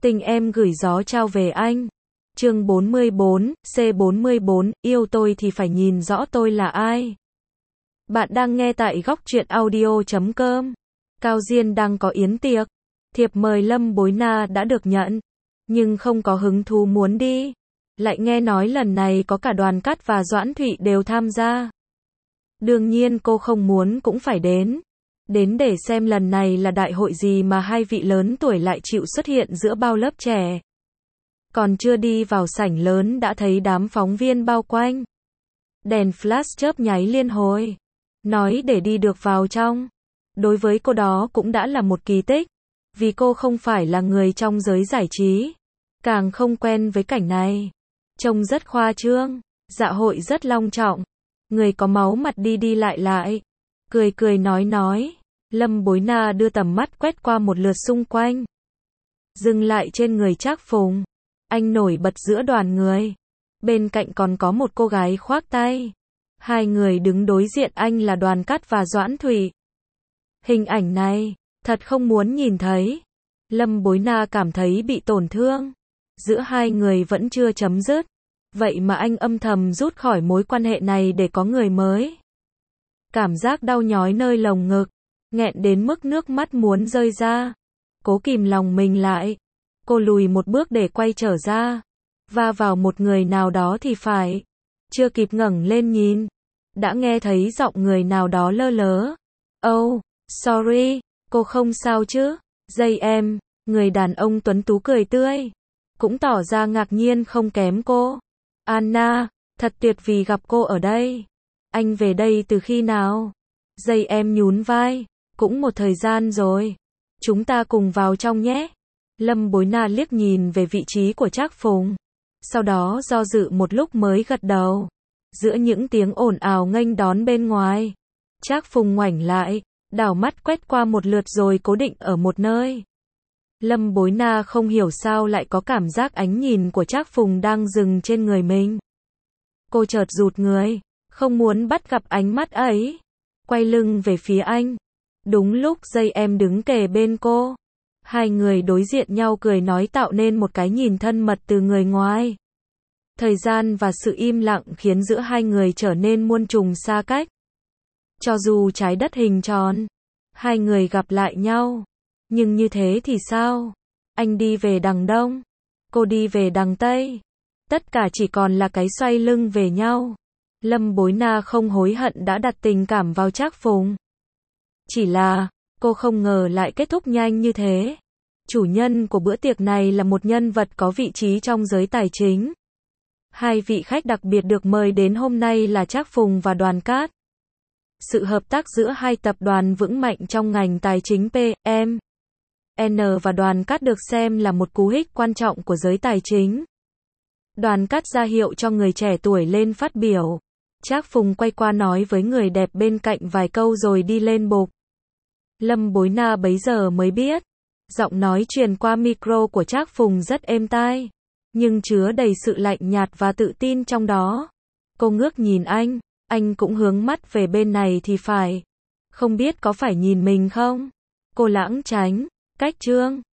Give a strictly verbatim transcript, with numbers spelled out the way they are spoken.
Tình em gửi gió trao về anh. Chương bốn mươi bốn, C bốn mươi bốn, yêu tôi thì phải nhìn rõ tôi là ai. Bạn đang nghe tại góc truyện audio chấm com. Cao Diên đang có yến tiệc. Thiệp mời Lâm Bối Na đã được nhận, nhưng không có hứng thú muốn đi. Lại nghe nói lần này có cả Đoàn Cát và Doãn Thụy đều tham gia. Đương nhiên cô không muốn cũng phải đến. Đến để xem lần này là đại hội gì mà hai vị lớn tuổi lại chịu xuất hiện giữa bao lớp trẻ. Còn chưa đi vào sảnh lớn đã thấy đám phóng viên bao quanh. Đèn flash chớp nháy liên hồi. Nói để đi được vào trong. Đối với cô đó cũng đã là một kỳ tích. Vì cô không phải là người trong giới giải trí. Càng không quen với cảnh này. Trông rất khoa trương. Dạ hội rất long trọng. Người có máu mặt đi đi lại lại. Cười cười nói nói. Lâm Bối Na đưa tầm mắt quét qua một lượt xung quanh. Dừng lại trên người Trác Phùng. Anh nổi bật giữa đoàn người. Bên cạnh còn có một cô gái khoác tay. Hai người đứng đối diện anh là Đoàn Cát và Doãn Thụy. Hình ảnh này, thật không muốn nhìn thấy. Lâm Bối Na cảm thấy bị tổn thương. Giữa hai người vẫn chưa chấm dứt. Vậy mà anh âm thầm rút khỏi mối quan hệ này để có người mới. Cảm giác đau nhói nơi lồng ngực. Nghẹn đến mức nước mắt muốn rơi ra. Cố kìm lòng mình lại. Cô lùi một bước để quay trở ra. Va vào một người nào đó thì phải. Chưa kịp ngẩng lên nhìn. Đã nghe thấy giọng người nào đó lơ lớ. Oh, sorry, cô không sao chứ? Dây em, người đàn ông tuấn tú cười tươi. Cũng tỏ ra ngạc nhiên không kém cô. Anna, thật tuyệt vì gặp cô ở đây. Anh về đây từ khi nào? Dây em nhún vai. Cũng một thời gian rồi. Chúng ta cùng vào trong nhé. Lâm Bối Na liếc nhìn về vị trí của Trác Phùng. Sau đó do dự một lúc mới gật đầu. Giữa những tiếng ồn ào nghênh đón bên ngoài. Trác Phùng ngoảnh lại, đảo mắt quét qua một lượt rồi cố định ở một nơi. Lâm Bối Na không hiểu sao lại có cảm giác ánh nhìn của Trác Phùng đang dừng trên người mình. Cô chợt rụt người, không muốn bắt gặp ánh mắt ấy. Quay lưng về phía anh. Đúng lúc dây em đứng kề bên cô. Hai người đối diện nhau cười nói tạo nên một cái nhìn thân mật từ người ngoài. Thời gian và sự im lặng khiến giữa hai người trở nên muôn trùng xa cách. Cho dù trái đất hình tròn, hai người gặp lại nhau. Nhưng như thế thì sao? Anh đi về đằng đông, cô đi về đằng tây. Tất cả chỉ còn là cái xoay lưng về nhau. Lâm Bối Na không hối hận đã đặt tình cảm vào Trác Phùng. Chỉ là, cô không ngờ lại kết thúc nhanh như thế. Chủ nhân của bữa tiệc này là một nhân vật có vị trí trong giới tài chính. Hai vị khách đặc biệt được mời đến hôm nay là Trác Phùng và Đoàn Cát. Sự hợp tác giữa hai tập đoàn vững mạnh trong ngành tài chính pê em en và Đoàn Cát được xem là một cú hích quan trọng của giới tài chính. Đoàn Cát ra hiệu cho người trẻ tuổi lên phát biểu. Trác Phùng quay qua nói với người đẹp bên cạnh vài câu rồi đi lên bục. Lâm Bối Na bấy giờ mới biết. Giọng nói truyền qua micro của Trác Phùng rất êm tai. Nhưng chứa đầy sự lạnh nhạt và tự tin trong đó. Cô ngước nhìn anh. Anh cũng hướng mắt về bên này thì phải. Không biết có phải nhìn mình không? Cô lãng tránh. Cách trương.